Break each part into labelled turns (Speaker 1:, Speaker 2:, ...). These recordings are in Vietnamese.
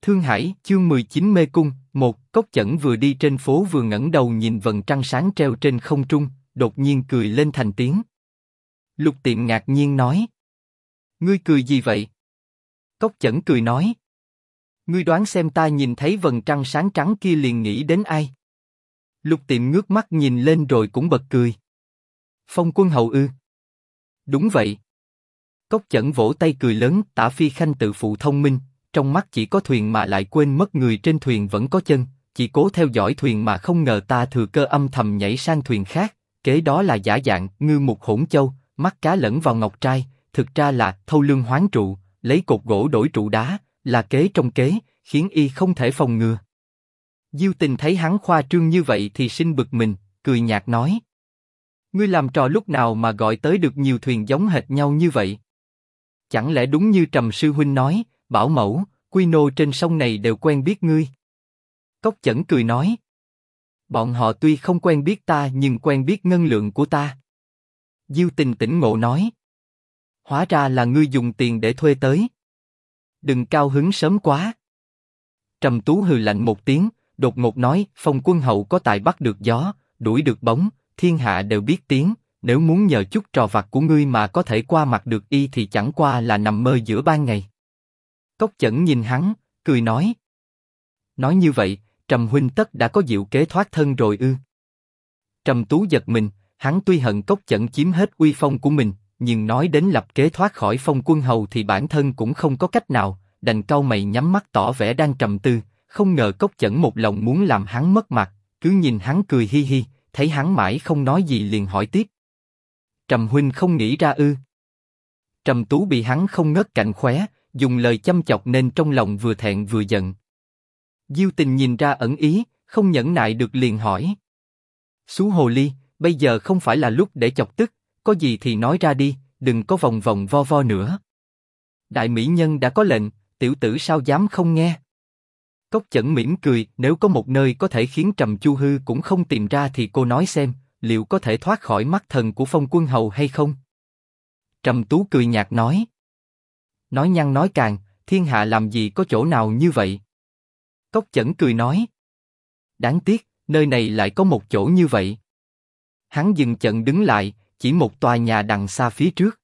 Speaker 1: Thương Hải, chương 19 Mê Cung. Một Cốc Chẩn vừa đi trên phố vừa ngẩng đầu nhìn vầng trăng sáng treo trên không trung, đột nhiên cười lên thành tiếng. Lục Tiệm ngạc nhiên nói: Ngươi cười gì vậy? Cốc Chẩn cười nói: Ngươi đoán xem ta nhìn thấy vầng trăng sáng trắng kia liền nghĩ đến ai? Lục Tiệm ngước mắt nhìn lên rồi cũng bật cười. Phong Quân Hầu ư? Đúng vậy. Cốc Chẩn vỗ tay cười lớn. Tả Phi Khanh tự phụ thông minh, trong mắt chỉ có thuyền mà lại quên mất người trên thuyền vẫn có chân, chỉ cố theo dõi thuyền mà không ngờ ta thừa cơ âm thầm nhảy sang thuyền khác, kế đó là giả dạng ngư mục hỗn châu, mắt cá lẫn vào ngọc trai, thực ra là thâu lương hoán trụ, lấy cột gỗ đổi trụ đá, là kế trong kế, khiến y không thể phòng ngừa. Diêu Tình thấy hắn khoa trương như vậy thì sinh bực mình, cười nhạt nói: Ngươi làm trò lúc nào mà gọi tới được nhiều thuyền giống hệt nhau như vậy? Chẳng lẽ đúng như Trầm sư huynh nói, Bảo Mẫu, Quy Nô trên sông này đều quen biết ngươi? Cốc Chẩn cười nói: Bọn họ tuy không quen biết ta nhưng quen biết ngân lượng của ta. Diêu Tình tỉnh ngộ nói: Hóa ra là ngươi dùng tiền để thuê tới. Đừng cao hứng sớm quá. Trầm Tú hừ lạnh một tiếng, đột ngột nói: Phong Quân Hậu có tài bắt được gió, đuổi được bóng, thiên hạ đều biết tiếng. Nếu muốn nhờ chút trò vặt của ngươi mà có thể qua mặt được y thì chẳng qua là nằm mơ giữa ban ngày. Cốc Chẩn nhìn hắn, cười nói: Nói như vậy, Trầm huynh tất đã có diệu kế thoát thân rồi ư? Trầm Tú giật mình, hắn tuy hận Cốc Chẩn chiếm hết uy phong của mình, nhưng nói đến lập kế thoát khỏi Phong Quân Hầu thì bản thân cũng không có cách nào, đành cau mày nhắm mắt tỏ vẻ đang trầm tư. Không ngờ Cốc Chẩn một lòng muốn làm hắn mất mặt, cứ nhìn hắn cười hi hi, thấy hắn mãi không nói gì liền hỏi tiếp: Trầm huynh không nghĩ ra ư? Trầm Tú bị hắn không ngớt cạnh khóe, dùng lời châm chọc nên trong lòng vừa thẹn vừa giận. Diêu Tình nhìn ra ẩn ý, không nhẫn nại được liền hỏi: Xú hồ ly, bây giờ không phải là lúc để chọc tức, có gì thì nói ra đi, đừng có vòng vòng vo vo nữa. Đại mỹ nhân đã có lệnh, tiểu tử sao dám không nghe? Cốc Chẩn mỉm cười: Nếu có một nơi có thể khiến Trầm Chu Hư cũng không tìm ra thì cô nói xem, liệu có thể thoát khỏi mắt thần của Phong Quân Hầu hay không? Trầm Tú cười nhạt nói: Nói nhăng nói càng, thiên hạ làm gì có chỗ nào như vậy? Cốc Chẩn cười nói: Đáng tiếc, nơi này lại có một chỗ như vậy. Hắn dừng chận đứng lại, chỉ một tòa nhà đằng xa phía trước.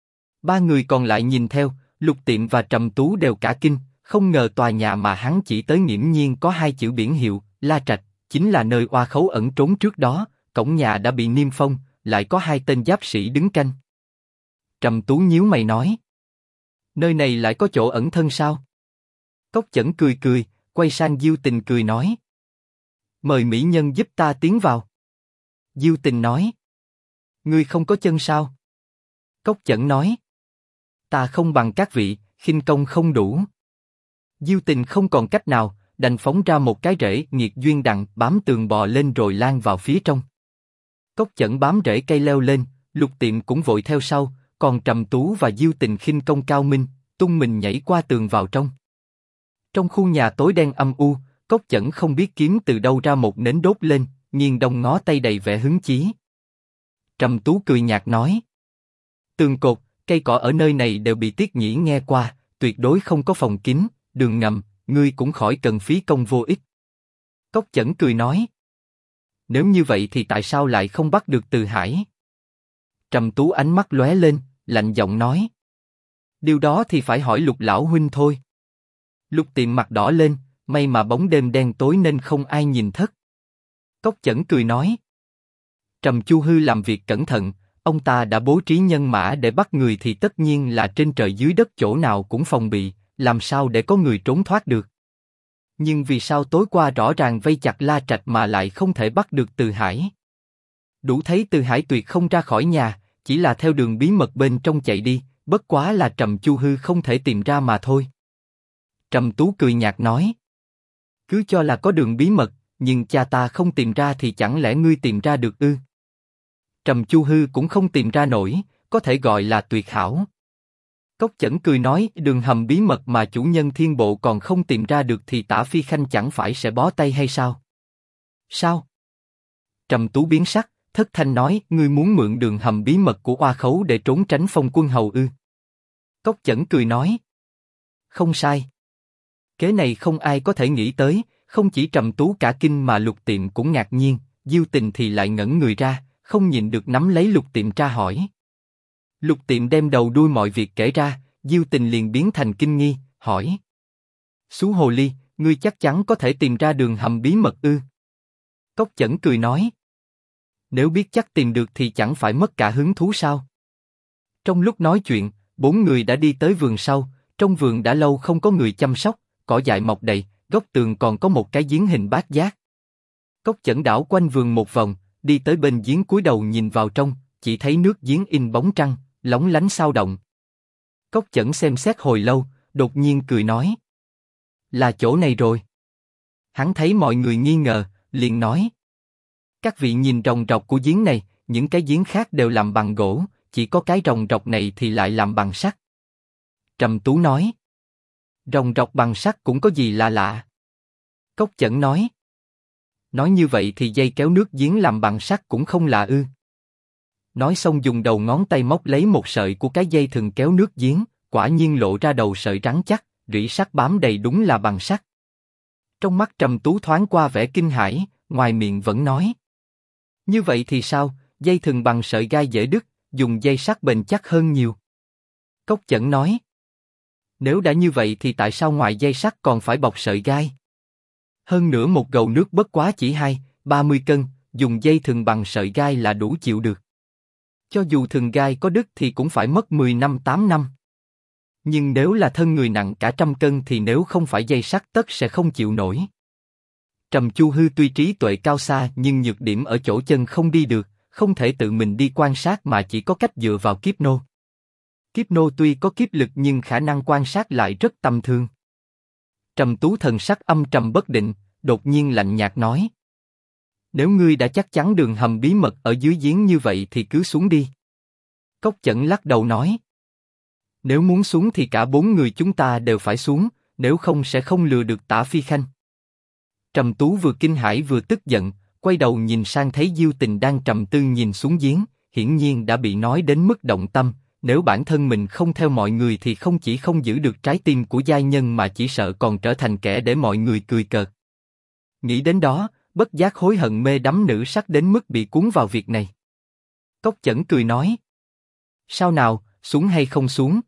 Speaker 1: Ba người còn lại nhìn theo, Lục Tiệm và Trầm Tú đều cả kinh, không ngờ tòa nhà mà hắn chỉ tới nghiễm nhiên có hai chữ biển hiệu, La Trạch, chính là nơi oa khấu ẩn trốn trước đó. Cổng nhà đã bị niêm phong, lại có hai tên giáp sĩ đứng canh. Trầm Tú nhíu mày nói: Nơi này lại có chỗ ẩn thân sao? Cốc Chẩn cười cười, quay sang Diêu Tình cười nói: Mời mỹ nhân giúp ta tiến vào. Diêu Tình nói: Ngươi không có chân sao? Cốc Chẩn nói: Ta không bằng các vị, khinh công không đủ. Diêu Tình không còn cách nào, đành phóng ra một cái rễ nghiệt duyên đằng, bám tường bò lên rồi lan vào phía trong. Cốc Chẩn bám rễ cây leo lên, Lục Tiệm cũng vội theo sau, còn Trầm Tú và Diêu Tình khinh công cao minh, tung mình nhảy qua tường vào trong. Trong khu nhà tối đen âm u, Cốc Chẩn không biết kiếm từ đâu ra một nến đốt lên, nghiêng đông ngó tây đầy vẻ hứng chí. Trầm Tú cười nhạt nói: Tường cột, cây cỏ ở nơi này đều bị Tiết Nhĩ nghe qua, tuyệt đối không có phòng kín, đường ngầm, ngươi cũng khỏi cần phí công vô ích. Cốc Chẩn cười nói: Nếu như vậy thì tại sao lại không bắt được Từ Hải? Trầm Tú ánh mắt lóe lên, lạnh giọng nói: Điều đó thì phải hỏi Lục lão huynh thôi. Lục Tiệm mặt đỏ lên, may mà bóng đêm đen tối nên không ai nhìn thất. Cốc Chẩn cười nói: Trầm Chu Hư làm việc cẩn thận, ông ta đã bố trí nhân mã để bắt người thì tất nhiên là trên trời dưới đất chỗ nào cũng phòng bị, làm sao để có người trốn thoát được? Nhưng vì sao tối qua rõ ràng vây chặt La Trạch mà lại không thể bắt được Từ Hải? Đủ thấy Từ Hải tuyệt không ra khỏi nhà, chỉ là theo đường bí mật bên trong chạy đi, bất quá là Trầm Chu Hư không thể tìm ra mà thôi. Trầm Tú cười nhạt nói: Cứ cho là có đường bí mật, nhưng cha ta không tìm ra thì chẳng lẽ ngươi tìm ra được ư? Trầm Chu Hư cũng không tìm ra nổi, có thể gọi là tuyệt hảo. Cốc Chẩn cười nói: Đường hầm bí mật mà chủ nhân Thiên Bộ còn không tìm ra được thì Tả Phi Khanh chẳng phải sẽ bó tay hay sao? Sao? Trầm Tú biến sắc, thất thanh nói: Ngươi muốn mượn đường hầm bí mật của oa khấu để trốn tránh Phong Quân Hầu ư? Cốc Chẩn cười nói: Không sai. Kế này không ai có thể nghĩ tới, không chỉ Trầm Tú cả kinh mà Lục Tiệm cũng ngạc nhiên, Diêu Tình thì lại ngẩn người ra, không nhịn được nắm lấy Lục Tiệm tra hỏi. Lục Tiệm đem đầu đuôi mọi việc kể ra, Diêu Tình liền biến thành kinh nghi, hỏi. Xú hồ ly, ngươi chắc chắn có thể tìm ra đường hầm bí mật ư? Cốc Chẩn cười nói. Nếu biết chắc tìm được thì chẳng phải mất cả hứng thú sao? Trong lúc nói chuyện, bốn người đã đi tới vườn sau, trong vườn đã lâu không có người chăm sóc, cỏ dại mọc đầy, góc tường còn có một cái giếng hình bát giác. Cốc Chẩn đảo quanh vườn một vòng, đi tới bên giếng cúi đầu nhìn vào trong, chỉ thấy nước giếng in bóng trăng, lóng lánh sao động. Cốc Chẩn xem xét hồi lâu, đột nhiên cười nói. Là chỗ này rồi. Hắn thấy mọi người nghi ngờ, liền nói. Các vị nhìn ròng rọc của giếng này, những cái giếng khác đều làm bằng gỗ, chỉ có cái ròng rọc này thì lại làm bằng sắt. Trầm Tú nói. Ròng rọc bằng sắt cũng có gì lạ lạ? Cốc Chẩn nói. Nói như vậy thì dây kéo nước giếng làm bằng sắt cũng không lạ ư? Nói xong dùng đầu ngón tay móc lấy một sợi của cái dây thừng kéo nước giếng, quả nhiên lộ ra đầu sợi rắn chắc, rỉ sắt bám đầy đúng là bằng sắt. Trong mắt Trầm Tú thoáng qua vẻ kinh hãi, ngoài miệng vẫn nói. Như vậy thì sao, dây thừng bằng sợi gai dễ đứt, dùng dây sắt bền chắc hơn nhiều. Cốc Chẩn nói. Nếu đã như vậy thì tại sao ngoài dây sắt còn phải bọc sợi gai? Hơn nữa một gầu nước bất quá chỉ 20-30 cân, dùng dây thừng bằng sợi gai là đủ chịu được. Cho dù thừng gai có đứt thì cũng phải mất 10 năm 8 năm. Nhưng nếu là thân người nặng cả trăm cân thì nếu không phải dây sắt tất sẽ không chịu nổi. Trầm Chu Hư tuy trí tuệ cao xa nhưng nhược điểm ở chỗ chân không đi được, không thể tự mình đi quan sát mà chỉ có cách dựa vào Kiếp Nô. Kiếp Nô tuy có kiếp lực nhưng khả năng quan sát lại rất tầm thường. Trầm Tú thần sắc âm trầm bất định, đột nhiên lạnh nhạt nói. Nếu ngươi đã chắc chắn đường hầm bí mật ở dưới giếng như vậy thì cứ xuống đi. Cốc Chẩn lắc đầu nói. Nếu muốn xuống thì cả bốn người chúng ta đều phải xuống, nếu không sẽ không lừa được Tả Phi Khanh. Trầm Tú vừa kinh hãi vừa tức giận, quay đầu nhìn sang thấy Diêu Tình đang trầm tư nhìn xuống giếng, hiển nhiên đã bị nói đến mức động tâm. Nếu bản thân mình không theo mọi người thì không chỉ không giữ được trái tim của giai nhân mà chỉ sợ còn trở thành kẻ để mọi người cười cợt. Nghĩ đến đó, bất giác hối hận mê đắm nữ sắc đến mức bị cuốn vào việc này. Cốc Chẩn cười nói. Sao nào, xuống hay không xuống?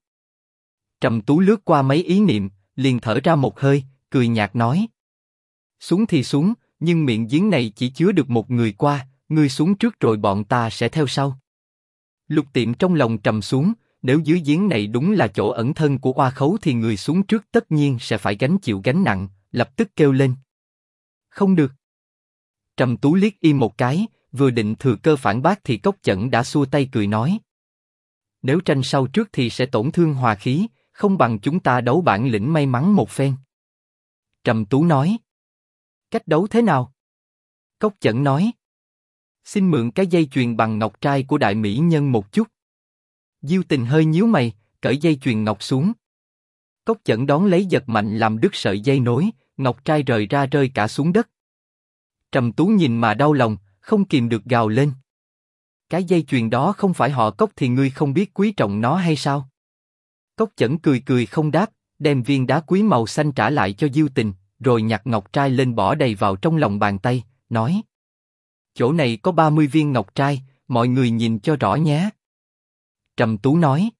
Speaker 1: Trầm Tú lướt qua mấy ý niệm, liền thở ra một hơi, cười nhạt nói. Xuống thì xuống, nhưng miệng giếng này chỉ chứa được một người qua, ngươi xuống trước rồi bọn ta sẽ theo sau. Lục Tiệm trong lòng trầm xuống, nếu dưới giếng này đúng là chỗ ẩn thân của oa khấu thì người xuống trước tất nhiên sẽ phải gánh chịu gánh nặng, lập tức kêu lên. Không được. Trầm Tú liếc y một cái, vừa định thừa cơ phản bác thì Cốc Chẩn đã xua tay cười nói. Nếu tranh sau trước thì sẽ tổn thương hòa khí, không bằng chúng ta đấu bản lĩnh may mắn một phen. Trầm Tú nói. Cách đấu thế nào? Cốc Chẩn nói. Xin mượn cái dây chuyền bằng ngọc trai của đại mỹ nhân một chút. Diêu Tình hơi nhíu mày, cởi dây chuyền ngọc xuống. Cốc Chẩn đón lấy giật mạnh làm đứt sợi dây nối, ngọc trai rời ra rơi cả xuống đất. Trầm Tú nhìn mà đau lòng, không kìm được gào lên. Cái dây chuyền đó không phải họ Cốc thì ngươi không biết quý trọng nó hay sao? Cốc Chẩn cười cười không đáp, đem viên đá quý màu xanh trả lại cho Diêu Tình, rồi nhặt ngọc trai lên bỏ đầy vào trong lòng bàn tay, nói. Chỗ này có 30 viên ngọc trai, mọi người nhìn cho rõ nhé. Trầm Tú nói.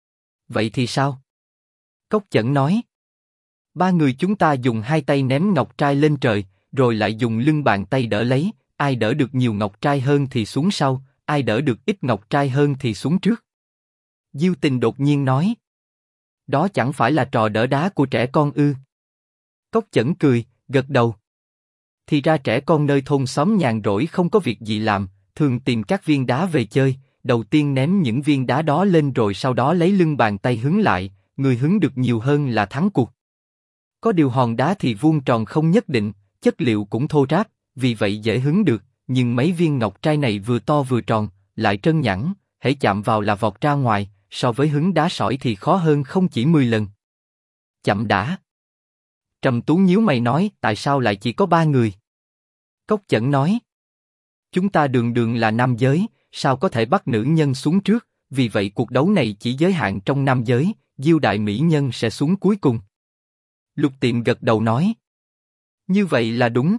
Speaker 1: Vậy thì sao? Cốc Chẩn nói. Ba người chúng ta dùng hai tay ném ngọc trai lên trời, rồi lại dùng lưng bàn tay đỡ lấy, ai đỡ được nhiều ngọc trai hơn thì xuống sau, ai đỡ được ít ngọc trai hơn thì xuống trước. Diêu Tình đột nhiên nói. Đó chẳng phải là trò đỡ đá của trẻ con ư? Cốc Chẩn cười, gật đầu. Thì ra trẻ con nơi thôn xóm nhàn rỗi không có việc gì làm, thường tìm các viên đá về chơi, đầu tiên ném những viên đá đó lên rồi sau đó lấy lưng bàn tay hứng lại, người hứng được nhiều hơn là thắng cuộc. Có điều hòn đá thì vuông tròn không nhất định, chất liệu cũng thô ráp, vì vậy dễ hứng được, nhưng mấy viên ngọc trai này vừa to vừa tròn, lại trơn nhẵn, hễ chạm vào là vọt ra ngoài, so với hứng đá sỏi thì khó hơn không chỉ 10 lần. Chậm đã. Trầm Tú nhíu mày nói, tại sao lại chỉ có 3 người? Cốc Chẩn nói. Chúng ta đường đường là nam giới, sao có thể bắt nữ nhân xuống trước, vì vậy cuộc đấu này chỉ giới hạn trong nam giới, Diêu đại mỹ nhân sẽ xuống cuối cùng. Lục Tiệm gật đầu nói. Như vậy là đúng.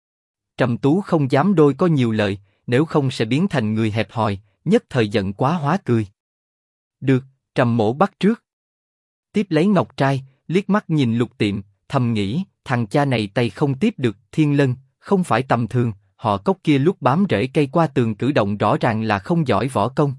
Speaker 1: Trầm Tú không dám đôi có nhiều lời, nếu không sẽ biến thành người hẹp hòi, nhất thời giận quá hóa cười. Được, Trầm mỗ bắt trước. Tiếp lấy ngọc trai, liếc mắt nhìn Lục Tiệm, thầm nghĩ, thằng cha này tay không tiếp được, Thiên Lân, không phải tầm thường, họ Cốc kia lúc bám rễ cây qua tường cử động rõ ràng là không giỏi võ công.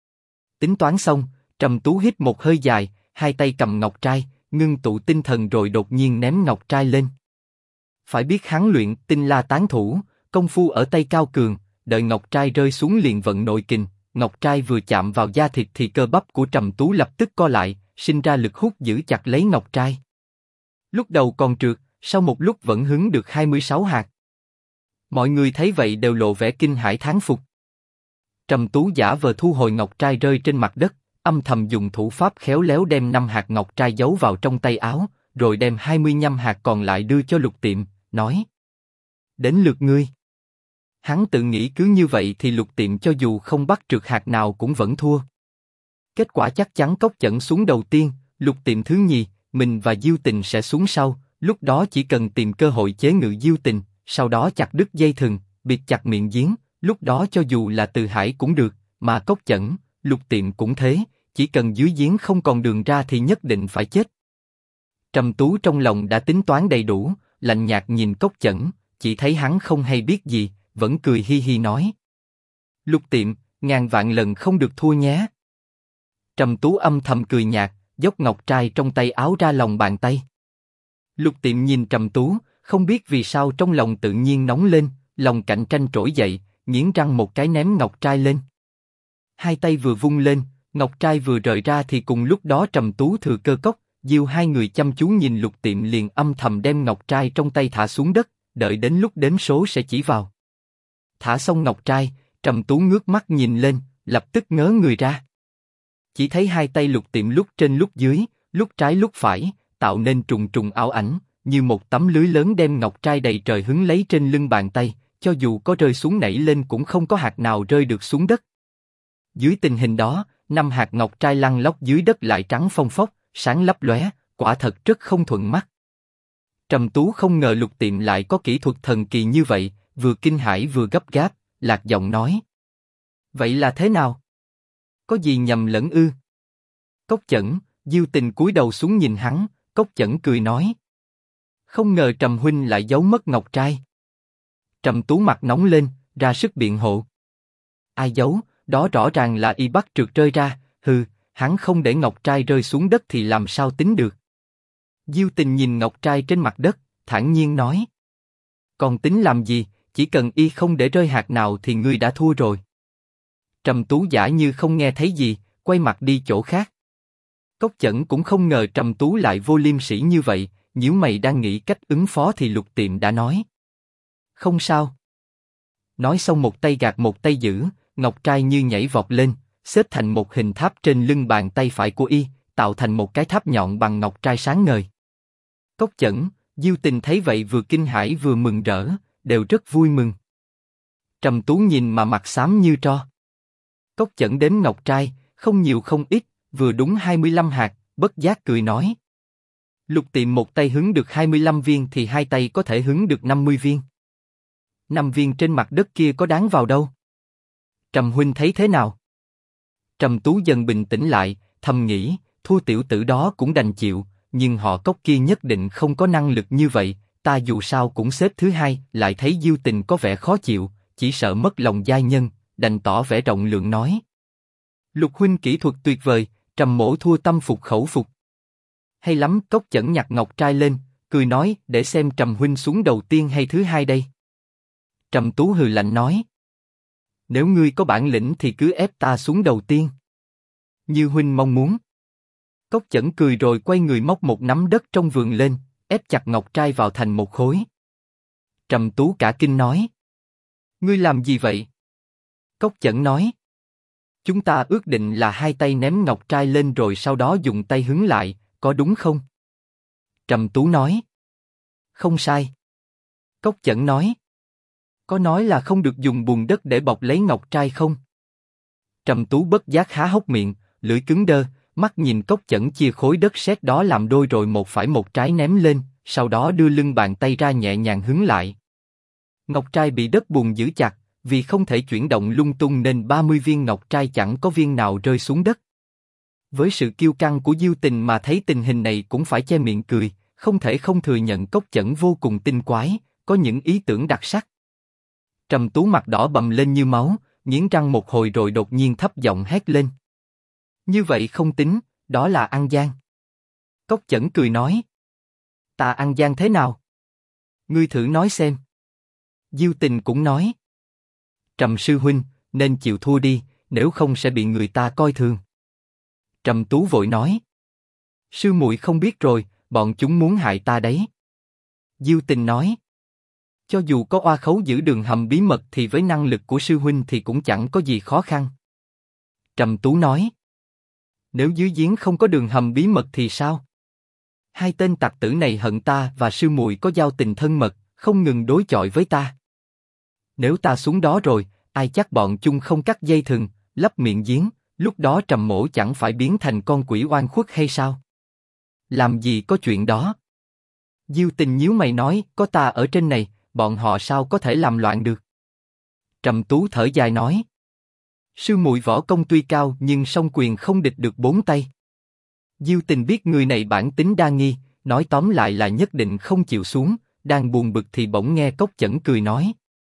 Speaker 1: Tính toán xong, Trầm Tú hít một hơi dài, hai tay cầm ngọc trai, ngưng tụ tinh thần rồi đột nhiên ném ngọc trai lên. Phải biết hắn luyện tinh la tán thủ, công phu ở tay cao cường, đợi ngọc trai rơi xuống liền vận nội kình, ngọc trai vừa chạm vào da thịt thì cơ bắp của Trầm Tú lập tức co lại, sinh ra lực hút giữ chặt lấy ngọc trai. Lúc đầu còn trượt, sau một lúc vẫn hứng được 26 hạt. Mọi người thấy vậy đều lộ vẻ kinh hãi thán phục. Trầm Tú giả vờ thu hồi ngọc trai rơi trên mặt đất, âm thầm dùng thủ pháp khéo léo đem 5 hạt ngọc trai giấu vào trong tay áo, rồi đem 25 hạt còn lại đưa cho Lục Tiệm, nói: đến lượt ngươi. Hắn tự nghĩ cứ như vậy thì Lục Tiệm cho dù không bắt trượt hạt nào cũng vẫn thua. Kết quả chắc chắn Cốc Chẩn xuống đầu tiên, Lục Tiệm thứ nhì, mình và Diêu Tình sẽ xuống sau. Lúc đó chỉ cần tìm cơ hội chế ngự Diêu Tình, sau đó chặt đứt dây thừng, bịt chặt miệng giếng. Lúc đó cho dù là Từ Hải cũng được, mà Cốc Chẩn, Lục Tiệm cũng thế. Chỉ cần dưới giếng không còn đường ra thì nhất định phải chết. Trầm Tú trong lòng đã tính toán đầy đủ, lạnh nhạt nhìn Cốc Chẩn, chỉ thấy hắn không hay biết gì, vẫn cười hi hi nói: Lục Tiệm, ngàn vạn lần không được thua nhé. Trầm Tú âm thầm cười nhạt, dốc ngọc trai trong tay áo ra lòng bàn tay. Lục Tiệm nhìn Trầm Tú, không biết vì sao trong lòng tự nhiên nóng lên, lòng cạnh tranh trỗi dậy, nghiến răng một cái ném ngọc trai lên. Hai tay vừa vung lên, ngọc trai vừa rời ra thì cùng lúc đó Trầm Tú thừa cơ Cốc, Diêu hai người chăm chú nhìn Lục Tiệm liền âm thầm đem ngọc trai trong tay thả xuống đất, đợi đến lúc đếm số sẽ chỉ vào. Thả xong ngọc trai, Trầm Tú ngước mắt nhìn lên, lập tức ngớ người ra. Chỉ thấy hai tay Lục Tiệm lúc trên lúc dưới, lúc trái lúc phải, tạo nên trùng trùng ảo ảnh, như một tấm lưới lớn đem ngọc trai đầy trời hứng lấy trên lưng bàn tay, cho dù có rơi xuống nảy lên cũng không có hạt nào rơi được xuống đất. Dưới tình hình đó, 5 hạt ngọc trai lăn lóc dưới đất lại trắng phông phóc, sáng lấp lóe, quả thật rất không thuận mắt. Trầm Tú không ngờ Lục Tiệm lại có kỹ thuật thần kỳ như vậy, vừa kinh hãi vừa gấp gáp, lạc giọng nói: vậy là thế nào? Có gì nhầm lẫn ư? Cốc Chẩn, Diêu Tình cúi đầu xuống nhìn hắn, Cốc Chẩn cười nói: không ngờ Trầm huynh lại giấu mất ngọc trai. Trầm Tú mặt nóng lên, ra sức biện hộ: ai giấu, đó rõ ràng là y bắt trượt rơi ra, hừ, hắn không để ngọc trai rơi xuống đất thì làm sao tính được. Diêu Tình nhìn ngọc trai trên mặt đất, thản nhiên nói: còn tính làm gì, chỉ cần y không để rơi hạt nào thì ngươi đã thua rồi. Trầm Tú giả như không nghe thấy gì, quay mặt đi chỗ khác. Cốc Chẩn cũng không ngờ Trầm Tú lại vô liêm sỉ như vậy, nhíu mày đang nghĩ cách ứng phó thì Lục Tiệm đã nói: không sao. Nói xong một tay gạt một tay giữ, ngọc trai như nhảy vọt lên, xếp thành một hình tháp trên lưng bàn tay phải của y, tạo thành một cái tháp nhọn bằng ngọc trai sáng ngời. Cốc Chẩn, Diêu Tình thấy vậy vừa kinh hãi vừa mừng rỡ, đều rất vui mừng. Trầm Tú nhìn mà mặt xám như tro. Cốc Chẩn đếm ngọc trai, không nhiều không ít, vừa đúng 25 hạt, bất giác cười nói: Lục Tiệm một tay hứng được 25 viên thì hai tay có thể hứng được 50 viên. 5 viên trên mặt đất kia có đáng vào đâu? Trầm huynh thấy thế nào? Trầm Tú dần bình tĩnh lại, thầm nghĩ, thua tiểu tử đó cũng đành chịu, nhưng họ Cốc kia nhất định không có năng lực như vậy, ta dù sao cũng xếp thứ hai. Lại thấy Diêu Tình có vẻ khó chịu, chỉ sợ mất lòng giai nhân, đành tỏ vẻ rộng lượng nói: Lục huynh kỹ thuật tuyệt vời, Trầm mỗ thua tâm phục khẩu phục. Hay lắm. Cốc Chẩn nhặt ngọc trai lên, cười nói: để xem Trầm huynh xuống đầu tiên hay thứ hai đây. Trầm Tú hừ lạnh nói: nếu ngươi có bản lĩnh thì cứ ép ta xuống đầu tiên. Như huynh mong muốn. Cốc Chẩn cười rồi quay người móc một nắm đất trong vườn lên, ép chặt ngọc trai vào thành một khối. Trầm Tú cả kinh nói: ngươi làm gì vậy? Cốc Chẩn nói: chúng ta ước định là hai tay ném ngọc trai lên rồi sau đó dùng tay hứng lại, có đúng không? Trầm Tú nói: không sai. Cốc Chẩn nói: có nói là không được dùng bùn đất để bọc lấy ngọc trai không? Trầm Tú bất giác há hốc miệng, lưỡi cứng đơ, mắt nhìn Cốc Chẩn chia khối đất sét đó làm đôi rồi một phải một trái ném lên, sau đó đưa lưng bàn tay ra nhẹ nhàng hứng lại. Ngọc trai bị đất bùn giữ chặt, vì không thể chuyển động lung tung nên 30 viên ngọc trai chẳng có viên nào rơi xuống đất. Với sự kiêu căng của Diêu Tình mà thấy tình hình này cũng phải che miệng cười, không thể không thừa nhận Cốc Chẩn vô cùng tinh quái, có những ý tưởng đặc sắc. Trầm Tú mặt đỏ bầm lên như máu, nghiến răng một hồi rồi đột nhiên thấp giọng hét lên. Như vậy không tính, đó là ăn gian. Cốc Chẩn cười nói. Ta ăn gian thế nào? Ngươi thử nói xem. Diêu Tình cũng nói. Trầm sư huynh, nên chịu thua đi, nếu không sẽ bị người ta coi thường. Trầm Tú vội nói. Sư muội không biết rồi, bọn chúng muốn hại ta đấy. Diêu Tình nói. Cho dù có oa khấu giữ đường hầm bí mật thì với năng lực của sư huynh thì cũng chẳng có gì khó khăn. Trầm Tú nói. Nếu dưới giếng không có đường hầm bí mật thì sao? Hai tên tặc tử này hận ta và sư muội có giao tình thân mật, không ngừng đối chọi với ta. Nếu ta xuống đó rồi, ai chắc bọn chúng không cắt dây thừng, lấp miệng giếng, lúc đó Trầm mỗ chẳng phải biến thành con quỷ oan khuất hay sao? Làm gì có chuyện đó? Diêu Tình nhíu mày nói, có ta ở trên này, bọn họ sao có thể làm loạn được? Trầm Tú thở dài nói. Sư muội võ công tuy cao nhưng song quyền không địch được bốn tay. Diêu Tình biết người này bản tính đa nghi, nói tóm lại là nhất định không chịu xuống, đang buồn bực thì bỗng nghe Cốc Chẩn cười nói.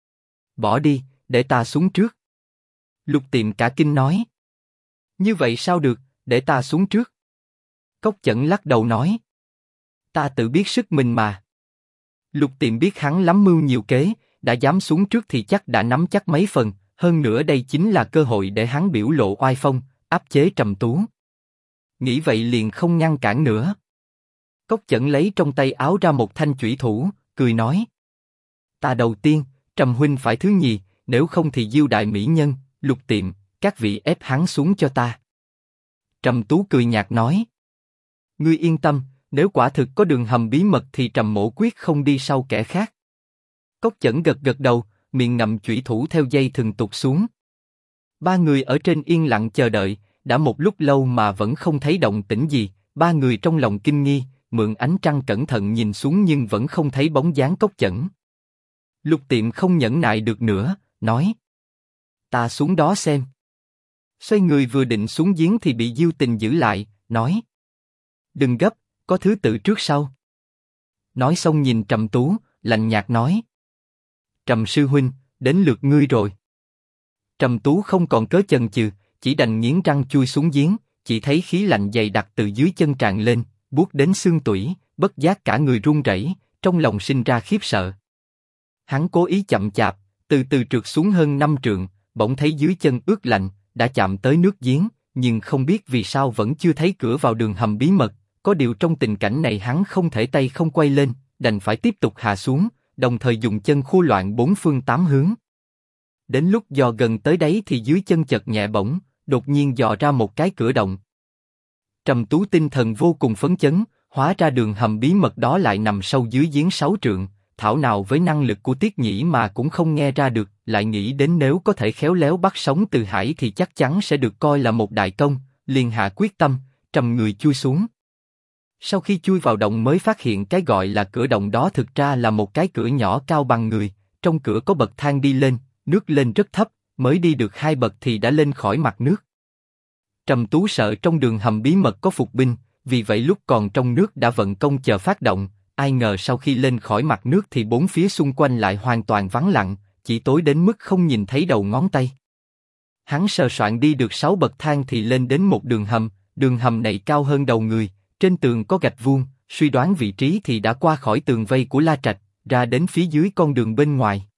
Speaker 1: Bỏ đi, để ta xuống trước. Lục Tiệm cả kinh nói. Như vậy sao được, để ta xuống trước. Cốc Chẩn lắc đầu nói. Ta tự biết sức mình mà. Lục Tiệm biết hắn lắm mưu nhiều kế, đã dám xuống trước thì chắc đã nắm chắc mấy phần, hơn nữa đây chính là cơ hội để hắn biểu lộ oai phong, áp chế Trầm Tú. Nghĩ vậy liền không ngăn cản nữa. Cốc Chẩn lấy trong tay áo ra một thanh chủy thủ, cười nói. Ta đầu tiên, Trầm huynh phải thứ nhì, nếu không thì Diêu đại mỹ nhân, Lục Tiệm, các vị ép hắn xuống cho ta. Trầm Tú cười nhạt nói. Ngươi yên tâm, nếu quả thực có đường hầm bí mật thì Trầm mỗ quyết không đi sau kẻ khác. Cốc Chẩn gật gật đầu, miệng ngậm chủy thủ theo dây thừng tụt xuống. Ba người ở trên yên lặng chờ đợi, đã một lúc lâu mà vẫn không thấy động tĩnh gì. Ba người trong lòng kinh nghi, mượn ánh trăng cẩn thận nhìn xuống nhưng vẫn không thấy bóng dáng Cốc Chẩn. Lục Tiệm không nhẫn nại được nữa, nói. Ta xuống đó xem. Xoay người vừa định xuống giếng thì bị Diêu Tình giữ lại, nói. Đừng gấp, có thứ tự trước sau. Nói xong nhìn Trầm Tú, lạnh nhạt nói. Trầm sư huynh, đến lượt ngươi rồi. Trầm Tú không còn cớ chần chừ, chỉ đành nghiến răng chui xuống giếng, chỉ thấy khí lạnh dày đặc từ dưới chân tràn lên, buốt đến xương tủy, bất giác cả người run rẩy, trong lòng sinh ra khiếp sợ. Hắn cố ý chậm chạp, từ từ trượt xuống hơn 5 trượng, bỗng thấy dưới chân ướt lạnh, đã chạm tới nước giếng, nhưng không biết vì sao vẫn chưa thấy cửa vào đường hầm bí mật. Có điều trong tình cảnh này hắn không thể tay không quay lên, đành phải tiếp tục hạ xuống, đồng thời dùng chân khu loạn bốn phương tám hướng. Đến lúc dò gần tới đáy thì dưới chân chợt nhẹ bỗng, đột nhiên dò ra một cái cửa động. Trầm Tú tinh thần vô cùng phấn chấn, hóa ra đường hầm bí mật đó lại nằm sâu dưới giếng 6 trượng. Thảo nào với năng lực của Tiết Nhĩ mà cũng không nghe ra được, lại nghĩ đến nếu có thể khéo léo bắt sống Từ Hải thì chắc chắn sẽ được coi là một đại công, liền hạ quyết tâm, trầm người chui xuống. Sau khi chui vào động mới phát hiện cái gọi là cửa động đó thực ra là một cái cửa nhỏ cao bằng người, trong cửa có bậc thang đi lên, nước lên rất thấp, mới đi được 2 bậc thì đã lên khỏi mặt nước. Trầm Tú sợ trong đường hầm bí mật có phục binh, vì vậy lúc còn trong nước đã vận công chờ phát động. Ai ngờ sau khi lên khỏi mặt nước thì bốn phía xung quanh lại hoàn toàn vắng lặng, chỉ tối đến mức không nhìn thấy đầu ngón tay. Hắn sờ soạn đi được 6 bậc thang thì lên đến một đường hầm này cao hơn đầu người, trên tường có gạch vuông, suy đoán vị trí thì đã qua khỏi tường vây của La Trạch, ra đến phía dưới con đường bên ngoài.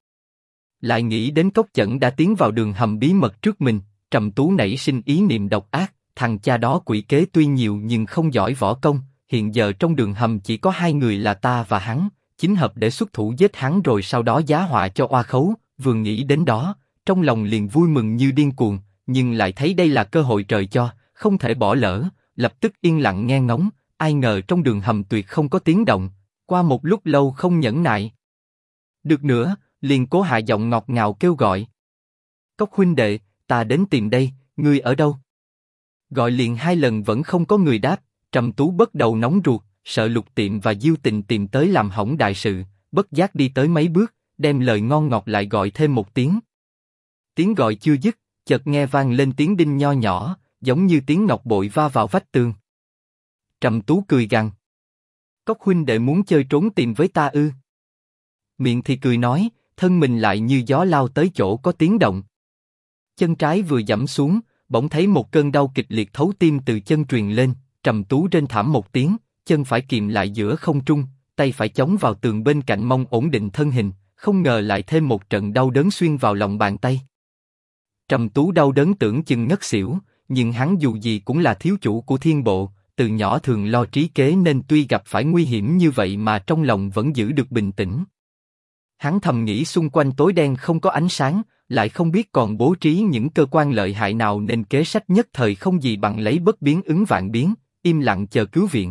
Speaker 1: Lại nghĩ đến Cốc Chẩn đã tiến vào đường hầm bí mật trước mình, Trầm Tú nảy sinh ý niệm độc ác, thằng cha đó quỷ kế tuy nhiều nhưng không giỏi võ công. Hiện giờ trong đường hầm chỉ có 2 người là ta và hắn, chính hợp để xuất thủ giết hắn rồi sau đó giá họa cho oa khấu. Vừa nghĩ đến đó, trong lòng liền vui mừng như điên cuồng, nhưng lại thấy đây là cơ hội trời cho, không thể bỏ lỡ, lập tức yên lặng nghe ngóng. Ai ngờ trong đường hầm tuyệt không có tiếng động, qua một lúc lâu không nhẫn nại được nữa, liền cố hạ giọng ngọt ngào kêu gọi. Cốc huynh đệ, ta đến tìm đây, ngươi ở đâu? Gọi liền 2 lần vẫn không có người đáp, Trầm Tú bắt đầu nóng ruột, sợ Lục Tiệm và Diêu Tình tìm tới làm hỏng đại sự, bất giác đi tới mấy bước, đem lời ngon ngọt lại gọi thêm một tiếng. Tiếng gọi chưa dứt, chợt nghe vang lên tiếng đinh nho nhỏ, giống như tiếng ngọc bội va vào vách tường. Trầm Tú cười gằn: Cốc huynh đệ muốn chơi trốn tìm với ta ư? Miệng thì cười nói, thân mình lại như gió lao tới chỗ có tiếng động. Chân trái vừa giẫm xuống, bỗng thấy một cơn đau kịch liệt thấu tim từ chân truyền lên, Trầm Tú rên thảm một tiếng, chân phải kìm lại giữa không trung, tay phải chống vào tường bên cạnh mong ổn định thân hình, không ngờ lại thêm một trận đau đớn xuyên vào lòng bàn tay. Trầm Tú đau đớn tưởng chừng ngất xỉu, nhưng hắn dù gì cũng là thiếu chủ của thiên bộ, từ nhỏ thường lo trí kế nên tuy gặp phải nguy hiểm như vậy mà trong lòng vẫn giữ được bình tĩnh. Hắn thầm nghĩ xung quanh tối đen không có ánh sáng, lại không biết còn bố trí những cơ quan lợi hại nào nên kế sách nhất thời không gì bằng lấy bất biến ứng vạn biến, im lặng chờ cứu viện.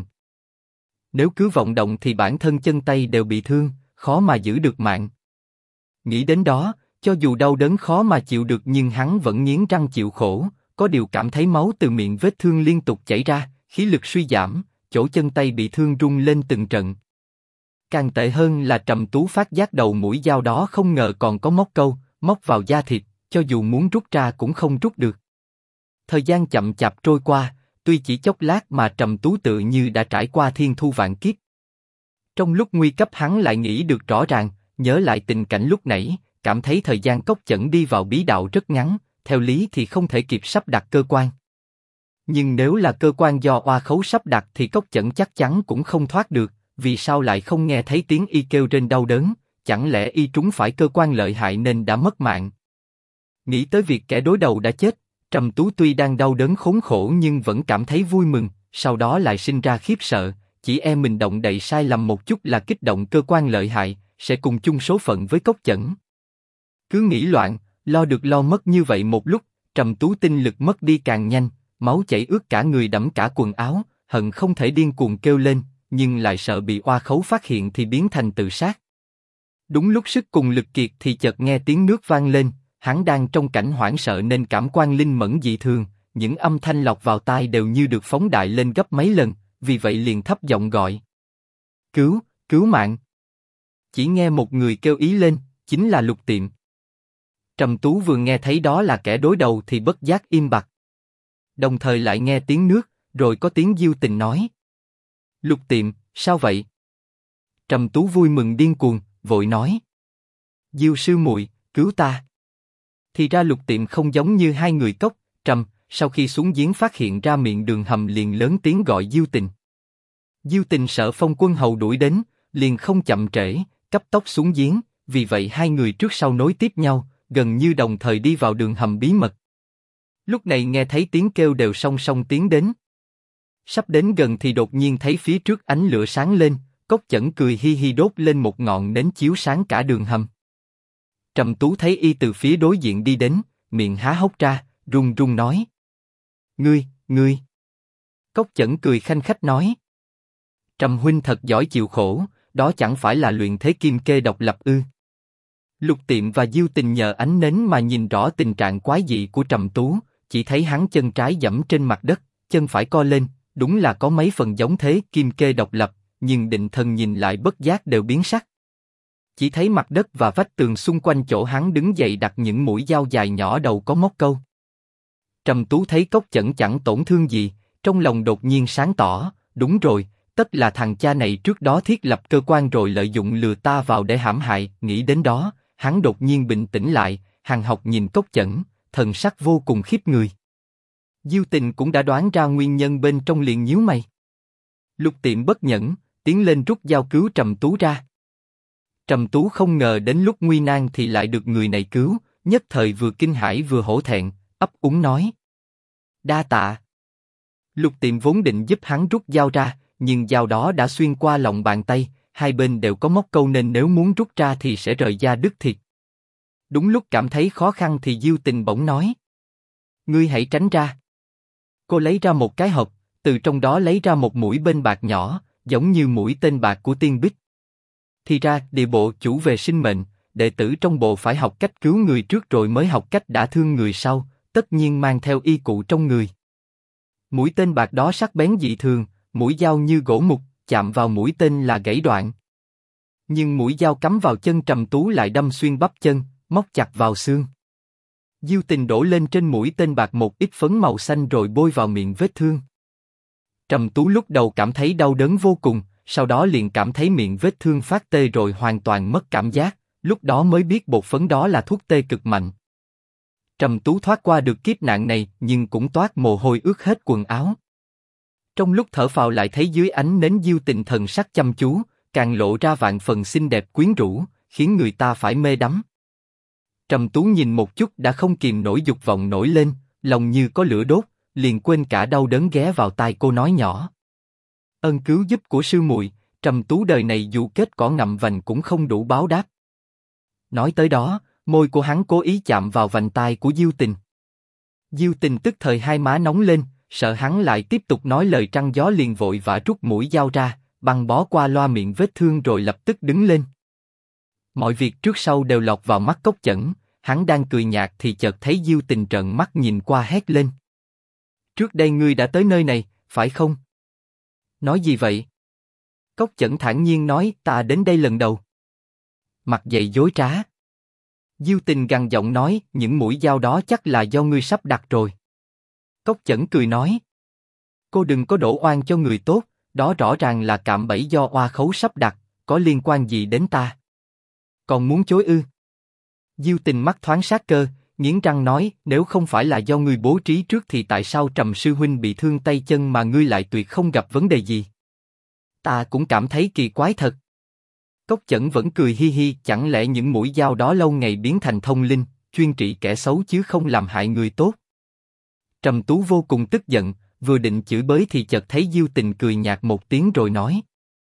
Speaker 1: Nếu cứ vọng động thì bản thân chân tay đều bị thương, khó mà giữ được mạng. Nghĩ đến đó, cho dù đau đớn khó mà chịu được nhưng hắn vẫn nghiến răng chịu khổ, có điều cảm thấy máu từ miệng vết thương liên tục chảy ra, khí lực suy giảm, chỗ chân tay bị thương rung lên từng trận. Càng tệ hơn là Trầm Tú phát giác đầu mũi dao đó không ngờ còn có móc câu, móc vào da thịt, cho dù muốn rút ra cũng không rút được. Thời gian chậm chạp trôi qua, tuy chỉ chốc lát mà Trầm Tú tự như đã trải qua thiên thu vạn kiếp. Trong lúc nguy cấp hắn lại nghĩ được rõ ràng, nhớ lại tình cảnh lúc nãy, cảm thấy thời gian Cốc Chẩn đi vào bí đạo rất ngắn, theo lý thì không thể kịp sắp đặt cơ quan. Nhưng nếu là cơ quan do oa khấu sắp đặt thì Cốc Chẩn chắc chắn cũng không thoát được, vì sao lại không nghe thấy tiếng y kêu trên đau đớn, chẳng lẽ y trúng phải cơ quan lợi hại nên đã mất mạng. Nghĩ tới việc kẻ đối đầu đã chết, Trầm Tú tuy đang đau đớn khốn khổ nhưng vẫn cảm thấy vui mừng, sau đó lại sinh ra khiếp sợ, chỉ e mình động đậy sai lầm một chút là kích động cơ quan lợi hại, sẽ cùng chung số phận với Cốc Chẩn. Cứ nghĩ loạn, lo được lo mất như vậy một lúc, Trầm Tú tinh lực mất đi càng nhanh, máu chảy ướt cả người đẫm cả quần áo, hận không thể điên cuồng kêu lên, nhưng lại sợ bị oa khấu phát hiện thì biến thành tự sát. Đúng lúc sức cùng lực kiệt thì chợt nghe tiếng nước vang lên, hắn đang trong cảnh hoảng sợ nên cảm quan linh mẫn dị thường, những âm thanh lọt vào tai đều như được phóng đại lên gấp mấy lần, vì vậy liền thấp giọng gọi: Cứu, cứu mạng! Chỉ nghe một người kêu ý lên, chính là Lục Tiệm. Trầm Tú vừa nghe thấy đó là kẻ đối đầu thì bất giác im bặt. Đồng thời lại nghe tiếng nước, rồi có tiếng Diêu Tình nói: Lục Tiệm, sao vậy? Trầm Tú vui mừng điên cuồng, vội nói: Diêu sư muội, cứu ta! Thì ra Lục Tiệm không giống như hai người Cốc, Trầm, sau khi xuống giếng phát hiện ra miệng đường hầm liền lớn tiếng gọi Diêu Tình. Diêu Tình sợ Phong Quân Hầu đuổi đến, liền không chậm trễ, cấp tốc xuống giếng, vì vậy hai người trước sau nối tiếp nhau, gần như đồng thời đi vào đường hầm bí mật. Lúc này nghe thấy tiếng kêu đều song song tiến đến. Sắp đến gần thì đột nhiên thấy phía trước ánh lửa sáng lên, Cốc Chẩn cười hi hi đốt lên một ngọn nến chiếu sáng cả đường hầm. Trầm Tú thấy y từ phía đối diện đi đến, miệng há hốc ra, run run nói: Ngươi! Cốc Chẩn cười khanh khách nói: Trầm huynh thật giỏi chịu khổ, đó chẳng phải là luyện thế kim kê độc lập ư? Lục Tiệm và Diêu Tình nhờ ánh nến mà nhìn rõ tình trạng quái dị của Trầm Tú, chỉ thấy hắn chân trái giẫm trên mặt đất, chân phải co lên, đúng là có mấy phần giống thế kim kê độc lập, nhưng định thần nhìn lại bất giác đều biến sắc. Chỉ thấy mặt đất và vách tường xung quanh chỗ hắn đứng dậy đặt những mũi dao dài nhỏ đầu có móc câu. Trầm Tú thấy Cốc Chẩn chẳng tổn thương gì, trong lòng đột nhiên sáng tỏ, đúng rồi, tất là thằng cha này trước đó thiết lập cơ quan rồi lợi dụng lừa ta vào để hãm hại. Nghĩ đến đó, hắn đột nhiên bình tĩnh lại, hằn học nhìn Cốc Chẩn, thần sắc vô cùng khiếp người. Diêu Tình cũng đã đoán ra nguyên nhân bên trong liền nhíu mày. Lục Tiệm bất nhẫn, tiến lên rút dao cứu Trầm Tú ra. Trầm Tú không ngờ đến lúc nguy nan thì lại được người này cứu, nhất thời vừa kinh hãi vừa hổ thẹn, ấp úng nói: Đa tạ. Lục Tiệm vốn định giúp hắn rút dao ra, nhưng dao đó đã xuyên qua lòng bàn tay, hai bên đều có móc câu nên nếu muốn rút ra thì sẽ rời da đứt thịt. Đúng lúc cảm thấy khó khăn thì Diêu Tình bỗng nói: Ngươi hãy tránh ra. Cô lấy ra một cái hộp, từ trong đó lấy ra một mũi bên bạc nhỏ, giống như mũi tên bạc của tiên bích. Thì ra, địa bộ chủ về sinh mệnh, đệ tử trong bộ phải học cách cứu người trước rồi mới học cách đả thương người sau, tất nhiên mang theo y cụ trong người. Mũi tên bạc đó sắc bén dị thường, mũi dao như gỗ mục, chạm vào mũi tên là gãy đoạn. Nhưng mũi dao cắm vào chân Trầm Tú lại đâm xuyên bắp chân, móc chặt vào xương. Diêu Tình đổ lên trên mũi tên bạc một ít phấn màu xanh rồi bôi vào miệng vết thương. Trầm Tú lúc đầu cảm thấy đau đớn vô cùng, sau đó liền cảm thấy miệng vết thương phát tê rồi hoàn toàn mất cảm giác, lúc đó mới biết bột phấn đó là thuốc tê cực mạnh. Trầm Tú thoát qua được kiếp nạn này, nhưng cũng toát mồ hôi ướt hết quần áo. Trong lúc thở phào lại thấy dưới ánh nến Diêu Tình thần sắc chăm chú, càng lộ ra vạn phần xinh đẹp quyến rũ, khiến người ta phải mê đắm. Trầm Tú nhìn một chút đã không kìm nổi dục vọng nổi lên, lòng như có lửa đốt, liền quên cả đau đớn ghé vào tai cô nói nhỏ. Ơn cứu giúp của sư muội, Trầm Tú đời này dù kết cỏ ngậm vành cũng không đủ báo đáp. Nói tới đó, môi của hắn cố ý chạm vào vành tai của Diêu Tình. Diêu Tình tức thời hai má nóng lên, sợ hắn lại tiếp tục nói lời trăng gió liền vội vã rút mũi dao ra, băng bó qua loa miệng vết thương rồi lập tức đứng lên. Mọi việc trước sau đều lọt vào mắt Cốc Chẩn, hắn đang cười nhạt thì chợt thấy Diêu Tình trợn mắt nhìn qua hét lên. Trước đây ngươi đã tới nơi này, phải không? Nói gì vậy? Cốc Chẩn thản nhiên nói, ta đến đây lần đầu. Mặt dày dối trá. Diêu Tình gằn giọng nói, những mũi dao đó chắc là do ngươi sắp đặt rồi. Cốc Chẩn cười nói. Cô đừng có đổ oan cho người tốt, đó rõ ràng là cạm bẫy do oa khấu sắp đặt, có liên quan gì đến ta? Còn muốn chối ư? Diêu Tình mắt thoáng sát cơ, nghiến răng nói, nếu không phải là do ngươi bố trí trước thì tại sao Trầm sư huynh bị thương tay chân mà ngươi lại tuyệt không gặp vấn đề gì? Ta cũng cảm thấy kỳ quái thật. Cốc Chẩn vẫn cười hi hi, chẳng lẽ những mũi dao đó lâu ngày biến thành thông linh, chuyên trị kẻ xấu chứ không làm hại người tốt? Trầm Tú vô cùng tức giận, vừa định chửi bới thì chợt thấy Diêu Tình cười nhạt một tiếng rồi nói.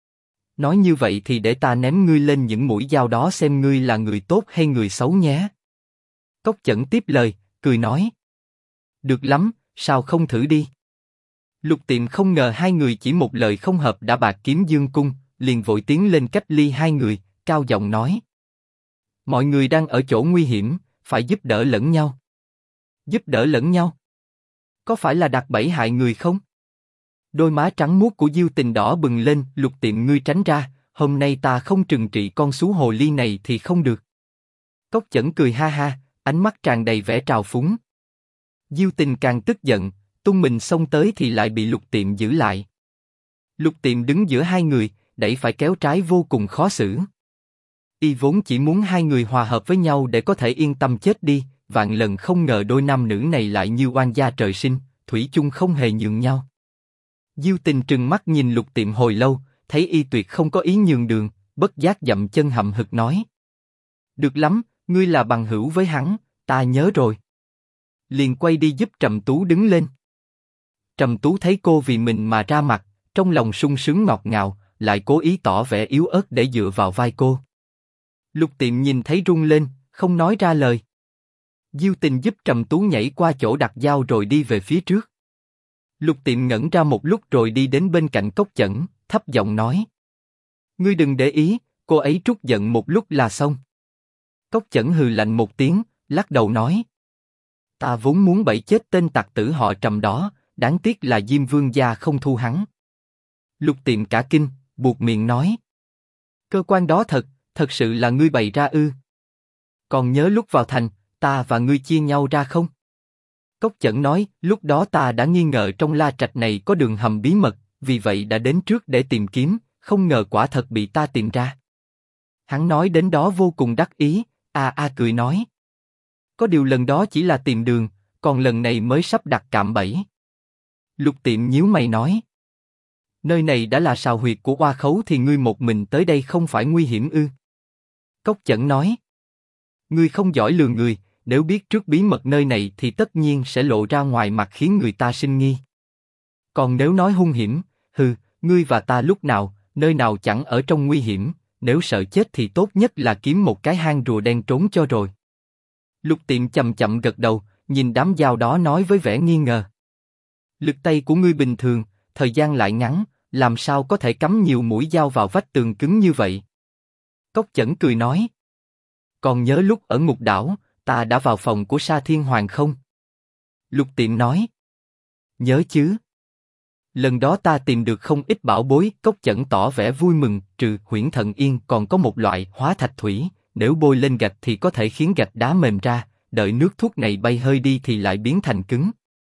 Speaker 1: Nói như vậy thì để ta ném ngươi lên những mũi dao đó xem ngươi là người tốt hay người xấu nhé. Cốc Chẩn tiếp lời, cười nói. Được lắm, sao không thử đi? Lục Tiệm không ngờ hai người chỉ một lời không hợp đã bạc kiếm dương cung, liền vội tiến lên cách ly hai người, cao giọng nói. Mọi người đang ở chỗ nguy hiểm, phải giúp đỡ lẫn nhau. Giúp đỡ lẫn nhau? Có phải là đặt bẫy hại người không? Đôi má trắng muốt của Diêu Tình đỏ bừng lên, Lục Tiệm ngươi tránh ra, hôm nay ta không trừng trị con xú hồ ly này thì không được. Cốc Chẩn cười ha ha, ánh mắt tràn đầy vẻ trào phúng. Diêu Tình càng tức giận, tung mình xông tới thì lại bị Lục Tiệm giữ lại. Lục Tiệm đứng giữa hai người, đẩy phải kéo trái vô cùng khó xử. Y vốn chỉ muốn hai người hòa hợp với nhau để có thể yên tâm chết đi, vạn lần không ngờ đôi nam nữ này lại như oan gia trời sinh, thủy chung không hề nhường nhau. Diêu Tình trừng mắt nhìn Lục Tiệm hồi lâu, thấy y tuyệt không có ý nhường đường, bất giác dậm chân hậm hực nói. Được lắm, ngươi là bằng hữu với hắn, ta nhớ rồi. Liền quay đi giúp Trầm Tú đứng lên. Trầm Tú thấy cô vì mình mà ra mặt, trong lòng sung sướng ngọt ngào, lại cố ý tỏ vẻ yếu ớt để dựa vào vai cô. Lục Tiệm nhìn thấy run lên, không nói ra lời. Diêu Tình giúp Trầm Tú nhảy qua chỗ đặt dao rồi đi về phía trước. Lục Tiệm ngẩn ra một lúc rồi đi đến bên cạnh Cốc Chẩn, thấp giọng nói. Ngươi đừng để ý, cô ấy trút giận một lúc là xong. Cốc Chẩn hừ lạnh một tiếng, lắc đầu nói. Ta vốn muốn bẫy chết tên tặc tử họ Trầm đó, đáng tiếc là Diêm Vương gia không thu hắn. Lục Tiệm cả kinh, buột miệng nói. Cơ quan đó thật sự là ngươi bày ra ư? Còn nhớ lúc vào thành, ta và ngươi chia nhau ra không? Cốc Chẩn nói, lúc đó ta đã nghi ngờ trong la trạch này có đường hầm bí mật, vì vậy đã đến trước để tìm kiếm, không ngờ quả thật bị ta tìm ra. Hắn nói đến đó vô cùng đắc ý, cười nói. Có điều lần đó chỉ là tìm đường, còn lần này mới sắp đặt cạm bẫy. Lục Tiệm nhíu mày nói. Nơi này đã là sào huyệt của oa khấu thì ngươi một mình tới đây không phải nguy hiểm ư? Cốc Chẩn nói. Ngươi không giỏi lừa người, nếu biết trước bí mật nơi này thì tất nhiên sẽ lộ ra ngoài mặt khiến người ta sinh nghi. Còn nếu nói hung hiểm, ngươi và ta lúc nào, nơi nào chẳng ở trong nguy hiểm, nếu sợ chết thì tốt nhất là kiếm một cái hang rùa đen trốn cho rồi. Lục Tiệm chậm chậm gật đầu, nhìn đám dao đó nói với vẻ nghi ngờ. Lực tay của ngươi bình thường, thời gian lại ngắn, làm sao có thể cắm nhiều mũi dao vào vách tường cứng như vậy? Cốc Chẩn cười nói. Còn nhớ lúc ở ngục đảo, ta đã vào phòng của Sa Thiên Hoàng không? Lục Tiệm nói. Nhớ chứ. Lần đó ta tìm được không ít bảo bối, Cốc Chẩn tỏ vẻ vui mừng, trừ Huyễn Thần Yên còn có một loại hóa thạch thủy, nếu bôi lên gạch thì có thể khiến gạch đá mềm ra, đợi nước thuốc này bay hơi đi thì lại biến thành cứng.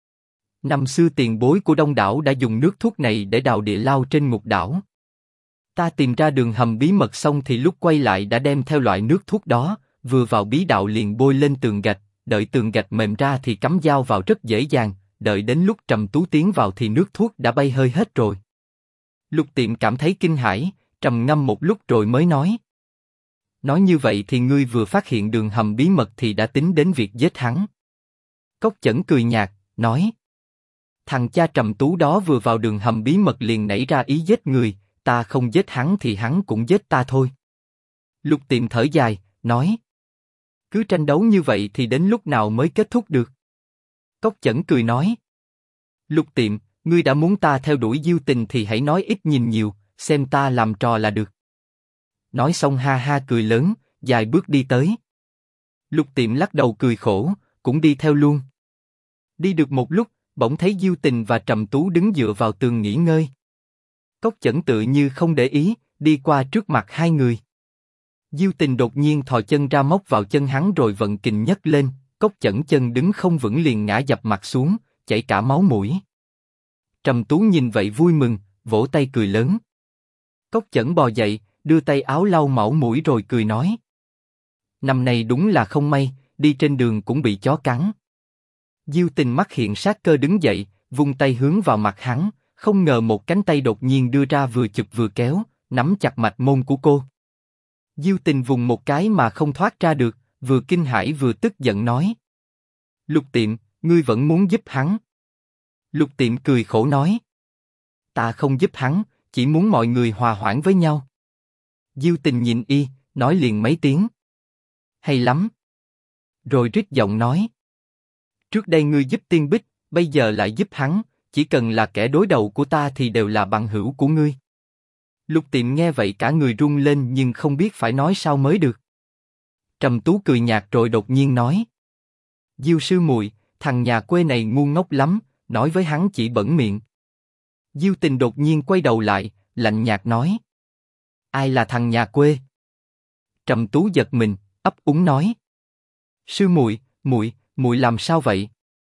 Speaker 1: Năm xưa tiền bối của Đông Đảo đã dùng nước thuốc này để đào địa lao trên Ngục Đảo. Ta tìm ra đường hầm bí mật xong thì lúc quay lại đã đem theo loại nước thuốc đó, vừa vào bí đạo liền bôi lên tường gạch, đợi tường gạch mềm ra thì cắm dao vào rất dễ dàng, đợi đến lúc Trầm Tú tiến vào thì nước thuốc đã bay hơi hết rồi. Lục Tiệm cảm thấy kinh hãi, trầm ngâm một lúc rồi mới nói. Nói như vậy thì ngươi vừa phát hiện đường hầm bí mật thì đã tính đến việc giết hắn. Cốc Chẩn cười nhạt, nói. Thằng cha Trầm Tú đó vừa vào đường hầm bí mật liền nảy ra ý giết người, ta không giết hắn thì hắn cũng giết ta thôi. Lục Tiệm thở dài, nói. Cứ tranh đấu như vậy thì đến lúc nào mới kết thúc được? Cốc Chẩn cười nói. Lục Tiệm, ngươi đã muốn ta theo đuổi Diêu Tình thì hãy nói ít nhìn nhiều, xem ta làm trò là được. Nói xong ha ha cười lớn, dài bước đi tới. Lục Tiệm lắc đầu cười khổ, cũng đi theo luôn. Đi được một lúc, bỗng thấy Diêu Tình và Trầm Tú đứng dựa vào tường nghỉ ngơi. Cốc Chẩn tự như không để ý, đi qua trước mặt hai người. Diêu Tình đột nhiên thò chân ra móc vào chân hắn rồi vận kình nhấc lên, Cốc Chẩn chân đứng không vững liền ngã dập mặt xuống, chảy cả máu mũi. Trầm Tú nhìn vậy vui mừng, vỗ tay cười lớn. Cốc Chẩn bò dậy, đưa tay áo lau máu mũi rồi cười nói. Năm nay đúng là không may, đi trên đường cũng bị chó cắn. Diêu Tình mắt hiện sát cơ đứng dậy, vung tay hướng vào mặt hắn, không ngờ một cánh tay đột nhiên đưa ra vừa chụp vừa kéo, nắm chặt mạch môn của cô. Diêu Tình vùng một cái mà không thoát ra được, vừa kinh hãi vừa tức giận nói. Lục Tiệm, ngươi vẫn muốn giúp hắn. Lục Tiệm cười khổ nói. Ta không giúp hắn, chỉ muốn mọi người hòa hoãn với nhau. Diêu Tình nhìn y, nói liền mấy tiếng. Hay lắm. Rồi rít giọng nói. Trước đây ngươi giúp Tiên Bích, bây giờ lại giúp hắn, chỉ cần là kẻ đối đầu của ta thì đều là bằng hữu của ngươi. Lục Tiệm nghe vậy cả người run lên nhưng không biết phải nói sao mới được. Trầm Tú cười nhạt rồi đột nhiên nói. Diêu sư muội, thằng nhà quê này ngu ngốc lắm, nói với hắn chỉ bẩn miệng. Diêu Tình đột nhiên quay đầu lại, lạnh nhạt nói. Ai là thằng nhà quê? Trầm Tú giật mình, ấp úng nói. Sư muội, muội làm sao vậy?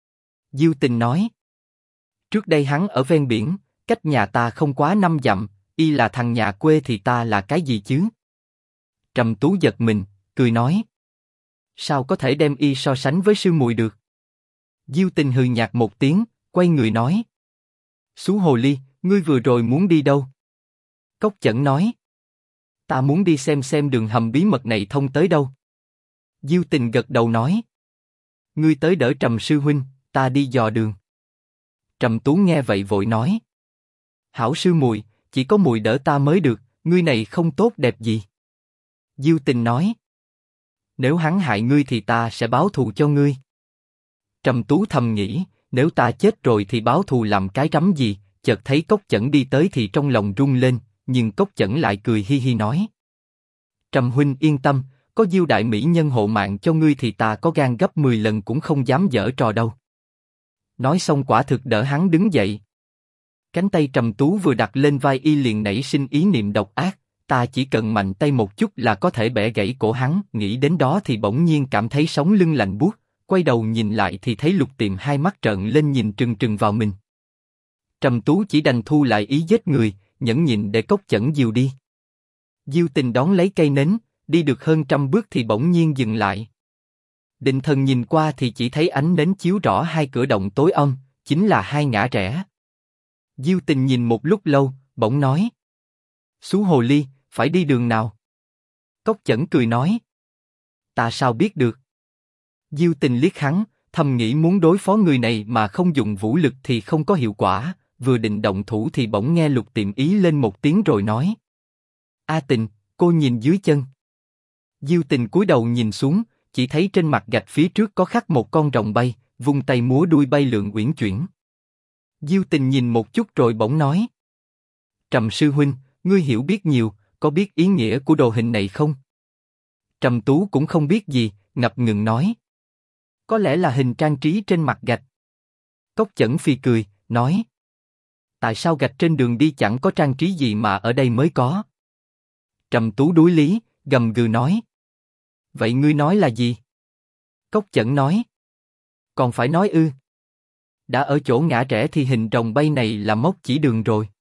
Speaker 1: Diêu Tình nói. Trước đây hắn ở ven biển, cách nhà ta không quá 5 dặm, y là thằng nhà quê thì ta là cái gì chứ? Trầm Tú giật mình, cười nói. Sao có thể đem y so sánh với sư muội được? Diêu Tình hừ nhạt một tiếng, quay người nói. Xú hồ ly, ngươi vừa rồi muốn đi đâu? Cốc Chẩn nói. Ta muốn đi xem đường hầm bí mật này thông tới đâu. Diêu Tình gật đầu nói. Ngươi tới đỡ Trầm sư huynh, ta đi dò đường. Trầm Tú nghe vậy vội nói. Hảo sư muội, chỉ có muội đỡ ta mới được, ngươi này không tốt đẹp gì. Diêu Tình nói. Nếu hắn hại ngươi thì ta sẽ báo thù cho ngươi. Trầm Tú thầm nghĩ, nếu ta chết rồi thì báo thù làm cái rắm gì, chợt thấy Cốc Chẩn đi tới thì trong lòng rung lên, nhưng Cốc Chẩn lại cười hi hi nói. Trầm huynh yên tâm, có Diêu đại mỹ nhân hộ mạng cho ngươi thì ta có gan gấp 10 lần cũng không dám giở trò đâu. Nói xong quả thực đỡ hắn đứng dậy. Cánh tay Trầm Tú vừa đặt lên vai y liền nảy sinh ý niệm độc ác, ta chỉ cần mạnh tay một chút là có thể bẻ gãy cổ hắn, nghĩ đến đó thì bỗng nhiên cảm thấy sống lưng lạnh buốt, quay đầu nhìn lại thì thấy Lục Tiệm hai mắt trợn lên nhìn trừng trừng vào mình. Trầm Tú chỉ đành thu lại ý giết người, nhẫn nhịn để Cốc Chẩn dìu đi. Diêu Tình đón lấy cây nến, đi được hơn 100 bước thì bỗng nhiên dừng lại. Định thần nhìn qua thì chỉ thấy ánh nến chiếu rõ hai cửa động tối om, chính là hai ngã rẽ. Diêu Tình nhìn một lúc lâu, bỗng nói. Xú hồ ly, phải đi đường nào? Cốc Chẩn cười nói. Ta sao biết được? Diêu Tình liếc hắn, thầm nghĩ muốn đối phó người này mà không dùng vũ lực thì không có hiệu quả, vừa định động thủ thì bỗng nghe Lục Tiệm ý lên một tiếng rồi nói. A Tình, cô nhìn dưới chân. Diêu Tình cúi đầu nhìn xuống, chỉ thấy trên mặt gạch phía trước có khắc một con rồng bay, vung tay múa đuôi bay lượn uyển chuyển. Diêu Tình nhìn một chút rồi bỗng nói. Trầm sư huynh, ngươi hiểu biết nhiều, có biết ý nghĩa của đồ hình này không? Trầm Tú cũng không biết gì, ngập ngừng nói. Có lẽ là hình trang trí trên mặt gạch. Cốc Chẩn phi cười, nói. Tại sao gạch trên đường đi chẳng có trang trí gì mà ở đây mới có? Trầm Tú đối lý, gầm gừ nói. Vậy ngươi nói là gì? Cốc Chẩn nói. Còn phải nói ư? Đã ở chỗ ngã rẽ thì hình rồng bay này là mốc chỉ đường rồi.